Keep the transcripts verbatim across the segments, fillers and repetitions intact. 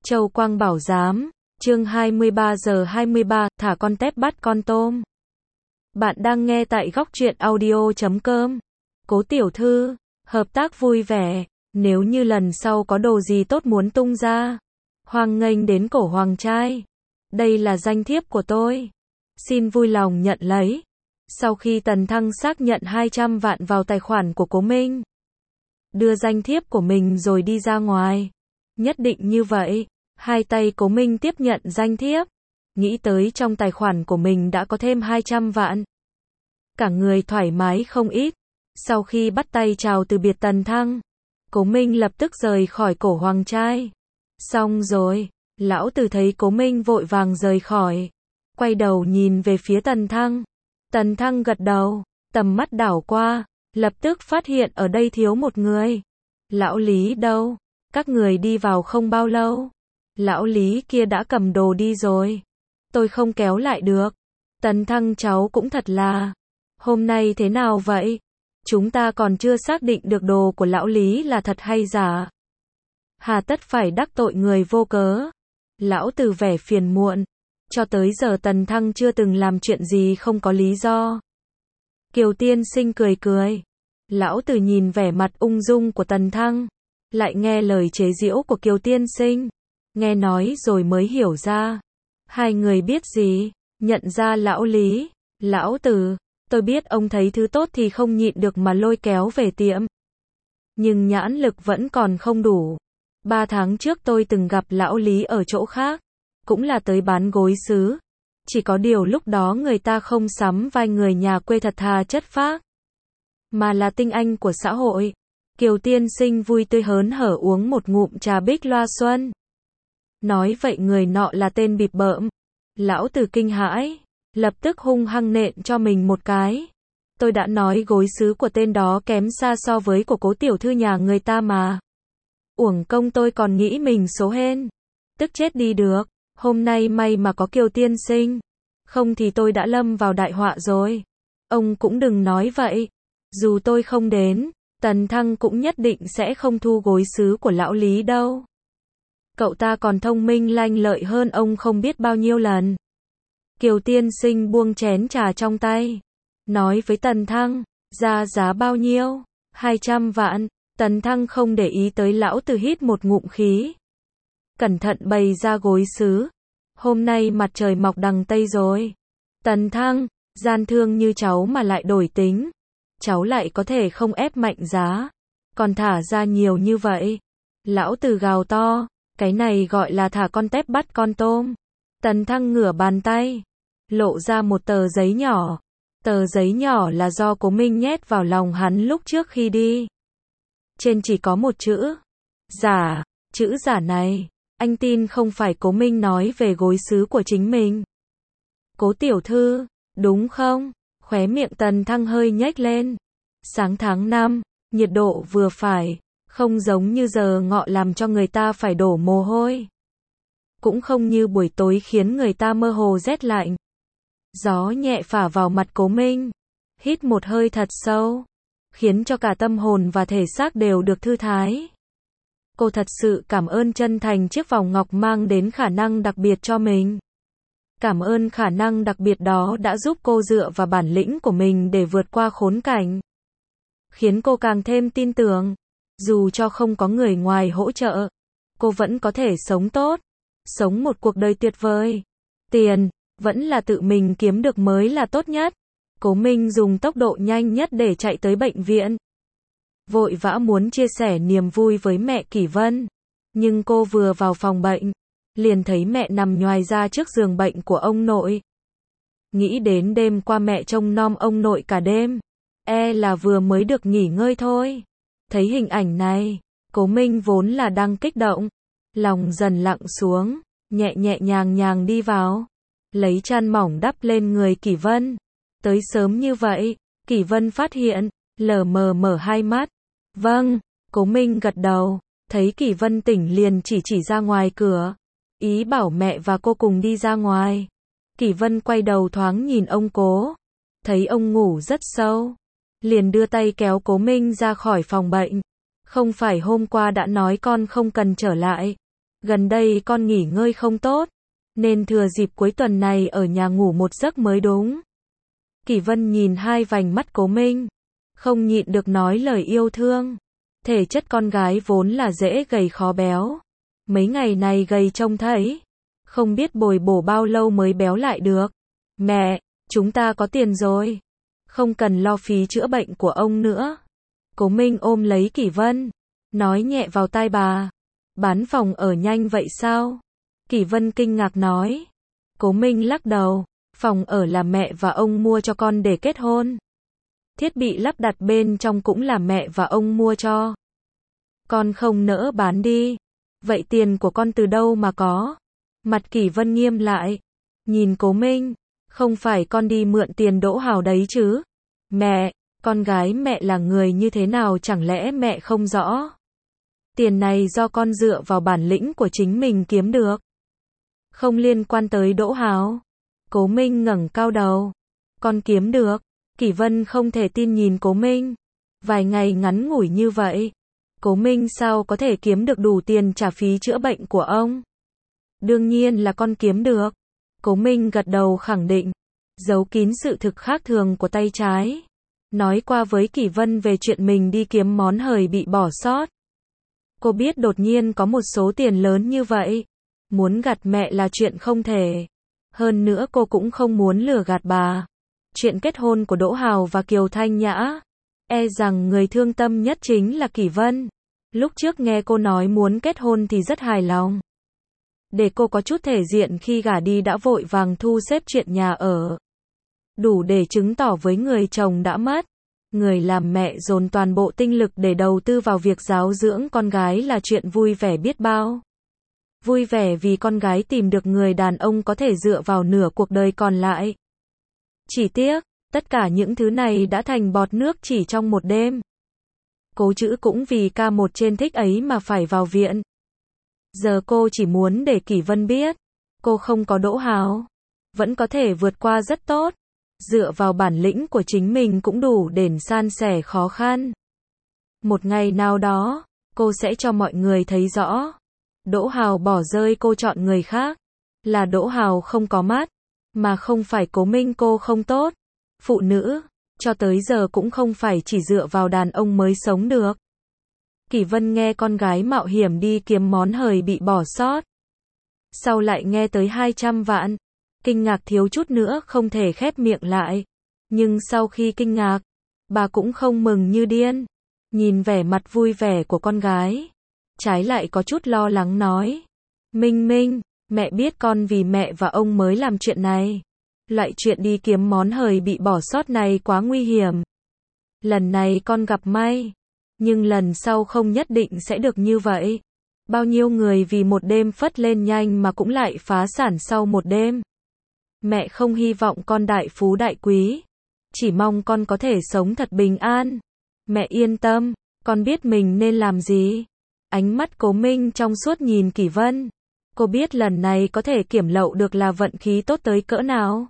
Châu Quang Bảo Giám, chương hai mươi ba giờ hai mươi ba, thả con tép bắt con tôm. Bạn đang nghe tại góc truyện audio chấm com. Cố tiểu thư, hợp tác vui vẻ, nếu như lần sau có đồ gì tốt muốn tung ra, hoan nghênh đến cổ hoàng trai. Đây là danh thiếp của tôi. Xin vui lòng nhận lấy. Sau khi Tần Thăng xác nhận hai trăm vạn vào tài khoản của Cố Minh, đưa danh thiếp của mình rồi đi ra ngoài. Nhất định như vậy, hai tay Cố Minh tiếp nhận danh thiếp, nghĩ tới trong tài khoản của mình đã có thêm hai trăm vạn. Cả người thoải mái không ít. Sau khi bắt tay chào từ biệt Tần Thăng, Cố Minh lập tức rời khỏi cổ hoàng trai. Xong rồi, lão tử thấy Cố Minh vội vàng rời khỏi, quay đầu nhìn về phía Tần Thăng. Tần Thăng gật đầu, tầm mắt đảo qua, lập tức phát hiện ở đây thiếu một người. Lão Lý đâu? Các người đi vào không bao lâu, lão Lý kia đã cầm đồ đi rồi. Tôi không kéo lại được. Tần Thăng cháu cũng thật là, hôm nay thế nào vậy? Chúng ta còn chưa xác định được đồ của lão Lý là thật hay giả. Hà tất phải đắc tội người vô cớ. Lão tử vẻ phiền muộn. Cho tới giờ Tần Thăng chưa từng làm chuyện gì không có lý do. Kiều tiên sinh cười cười. Lão tử nhìn vẻ mặt ung dung của Tần Thăng, lại nghe lời chế giễu của Kiều tiên sinh. Nghe nói rồi mới hiểu ra. Hai người biết gì? Nhận ra lão Lý. Lão tử, tôi biết ông thấy thứ tốt thì không nhịn được mà lôi kéo về tiệm. Nhưng nhãn lực vẫn còn không đủ. Ba tháng trước tôi từng gặp lão Lý ở chỗ khác, cũng là tới bán gối sứ. Chỉ có điều lúc đó người ta không sắm vai người nhà quê thật thà chất phác, mà là tinh anh của xã hội. Kiều tiên sinh vui tươi hớn hở uống một ngụm trà bích loa xuân. Nói vậy người nọ là tên bịp bợm. Lão tử kinh hãi, lập tức hung hăng nện cho mình một cái. Tôi đã nói gối sứ của tên đó kém xa so với của Cố tiểu thư nhà người ta mà. Uổng công tôi còn nghĩ mình số hên. Tức chết đi được. Hôm nay may mà có Kiều tiên sinh, không thì tôi đã lâm vào đại họa rồi. Ông cũng đừng nói vậy. Dù tôi không đến, Tần Thăng cũng nhất định sẽ không thu gối sứ của lão Lý đâu. Cậu ta còn thông minh lanh lợi hơn ông không biết bao nhiêu lần. Kiều tiên sinh buông chén trà trong tay, nói với Tần Thăng, ra giá bao nhiêu? hai trăm vạn. Tần Thăng không để ý tới lão tử, hít một ngụm khí, cẩn thận bày ra gối sứ. Hôm nay mặt trời mọc đằng Tây rồi. Tần Thăng, gian thương như cháu mà lại đổi tính. Cháu lại có thể không ép mạnh giá, còn thả ra nhiều như vậy. Lão tử gào to, cái này gọi là thả con tép bắt con tôm. Tần Thăng ngửa bàn tay, lộ ra một tờ giấy nhỏ. Tờ giấy nhỏ là do Cố Minh nhét vào lòng hắn lúc trước khi đi. Trên chỉ có một chữ giả. Chữ giả này, anh tin không phải Cố Minh nói về gối sứ của chính mình. Cố tiểu thư, đúng không? Khóe miệng Tần Thăng hơi nhếch lên. Sáng tháng năm, nhiệt độ vừa phải, không giống như giờ ngọ làm cho người ta phải đổ mồ hôi, cũng không như buổi tối khiến người ta mơ hồ rét lạnh. Gió nhẹ phả vào mặt Cố Minh, hít một hơi thật sâu, khiến cho cả tâm hồn và thể xác đều được thư thái. Cô thật sự cảm ơn chân thành chiếc vòng ngọc mang đến khả năng đặc biệt cho mình. Cảm ơn khả năng đặc biệt đó đã giúp cô dựa vào bản lĩnh của mình để vượt qua khốn cảnh, khiến cô càng thêm tin tưởng, dù cho không có người ngoài hỗ trợ, cô vẫn có thể sống tốt, sống một cuộc đời tuyệt vời. Tiền, vẫn là tự mình kiếm được mới là tốt nhất. Cố Minh dùng tốc độ nhanh nhất để chạy tới bệnh viện, vội vã muốn chia sẻ niềm vui với mẹ Kỷ Vân. Nhưng cô vừa vào phòng bệnh, liền thấy mẹ nằm nhoài ra trước giường bệnh của ông nội. Nghĩ đến đêm qua mẹ trông nom ông nội cả đêm, e là vừa mới được nghỉ ngơi thôi. Thấy hình ảnh này, Cố Minh vốn là đang kích động, lòng dần lặng xuống, nhẹ nhẹ nhàng nhàng đi vào, lấy chăn mỏng đắp lên người Kỷ Vân. Tới sớm như vậy, Kỷ Vân phát hiện, lờ mờ mở hai mắt. Vâng, Cố Minh gật đầu, thấy Kỷ Vân tỉnh liền chỉ chỉ ra ngoài cửa, ý bảo mẹ và cô cùng đi ra ngoài. Kỷ Vân quay đầu thoáng nhìn ông Cố, thấy ông ngủ rất sâu, liền đưa tay kéo Cố Minh ra khỏi phòng bệnh. Không phải hôm qua đã nói con không cần trở lại. gần đây con nghỉ ngơi không tốt, nên thừa dịp cuối tuần này ở nhà ngủ một giấc mới đúng. Kỷ Vân nhìn hai vành mắt Cố Minh, không nhịn được nói lời yêu thương. Thể chất con gái vốn là dễ gầy khó béo. Mấy ngày này gầy trông thấy, không biết bồi bổ bao lâu mới béo lại được. Mẹ, chúng ta có tiền rồi, không cần lo phí chữa bệnh của ông nữa. Cố Minh ôm lấy Kỷ Vân, nói nhẹ vào tai bà. Bán phòng ở nhanh vậy sao? Kỷ Vân kinh ngạc nói. Cố Minh lắc đầu, phòng ở là mẹ và ông mua cho con để kết hôn. Thiết bị lắp đặt bên trong cũng là mẹ và ông mua cho. Con không nỡ bán đi. Vậy tiền của con từ đâu mà có? Mặt Kỷ Vân nghiêm lại, nhìn Cố Minh, không phải con đi mượn tiền Đỗ Hào đấy chứ? Mẹ, con gái mẹ là người như thế nào chẳng lẽ mẹ không rõ? Tiền này do con dựa vào bản lĩnh của chính mình kiếm được, không liên quan tới Đỗ Hào. Cố Minh ngẩng cao đầu. Con kiếm được. Kỷ Vân không thể tin nhìn Cố Minh. Vài ngày ngắn ngủi như vậy, Cố Minh sao có thể kiếm được đủ tiền trả phí chữa bệnh của ông? Đương nhiên là con kiếm được. Cố Minh gật đầu khẳng định, giấu kín sự thực khác thường của tay trái. Nói qua với Kỷ Vân về chuyện mình đi kiếm món hời bị bỏ sót. Cô biết đột nhiên có một số tiền lớn như vậy, muốn gạt mẹ là chuyện không thể. Hơn nữa cô cũng không muốn lừa gạt bà. Chuyện kết hôn của Đỗ Hào và Kiều Thanh Nhã, e rằng người thương tâm nhất chính là Kỷ Vân. Lúc trước nghe cô nói muốn kết hôn thì rất hài lòng. Để cô có chút thể diện khi gả đi đã vội vàng thu xếp chuyện nhà ở. Đủ để chứng tỏ với người chồng đã mất. Người làm mẹ dồn toàn bộ tinh lực để đầu tư vào việc giáo dưỡng con gái là chuyện vui vẻ biết bao. Vui vẻ vì con gái tìm được người đàn ông có thể dựa vào nửa cuộc đời còn lại. Chỉ tiếc, tất cả những thứ này đã thành bọt nước chỉ trong một đêm. Cố Chữ cũng vì ca một trên thích ấy mà phải vào viện. Giờ cô chỉ muốn để Kỷ Vân biết, cô không có Đỗ Hào, vẫn có thể vượt qua rất tốt. Dựa vào bản lĩnh của chính mình cũng đủ để san sẻ khó khăn. Một ngày nào đó, cô sẽ cho mọi người thấy rõ. Đỗ Hào bỏ rơi cô chọn người khác. Là Đỗ Hào không có mắt, mà không phải Cố Minh cô không tốt. Phụ nữ, cho tới giờ cũng không phải chỉ dựa vào đàn ông mới sống được. Kỷ Vân nghe con gái mạo hiểm đi kiếm món hời bị bỏ sót. Sau lại nghe tới hai trăm vạn. Kinh ngạc thiếu chút nữa không thể khép miệng lại. Nhưng sau khi kinh ngạc, bà cũng không mừng như điên. Nhìn vẻ mặt vui vẻ của con gái, trái lại có chút lo lắng nói. Minh Minh, mẹ biết con vì mẹ và ông mới làm chuyện này. Loại chuyện đi kiếm món hời bị bỏ sót này quá nguy hiểm. Lần này con gặp may, nhưng lần sau không nhất định sẽ được như vậy. Bao nhiêu người vì một đêm phất lên nhanh mà cũng lại phá sản sau một đêm. Mẹ không hy vọng con đại phú đại quý, chỉ mong con có thể sống thật bình an. Mẹ yên tâm, con biết mình nên làm gì. Ánh mắt Cố Minh trong suốt nhìn Kỷ Vân. Cô biết lần này có thể kiểm lậu được là vận khí tốt tới cỡ nào.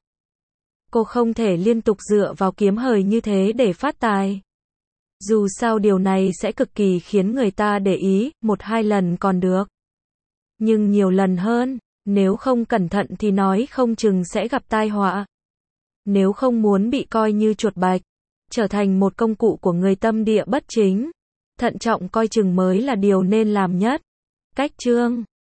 Cô không thể liên tục dựa vào kiếm hời như thế để phát tài. Dù sao điều này sẽ cực kỳ khiến người ta để ý, một hai lần còn được. Nhưng nhiều lần hơn, nếu không cẩn thận thì nói không chừng sẽ gặp tai họa. Nếu không muốn bị coi như chuột bạch, trở thành một công cụ của người tâm địa bất chính, thận trọng coi chừng mới là điều nên làm nhất. Cách chương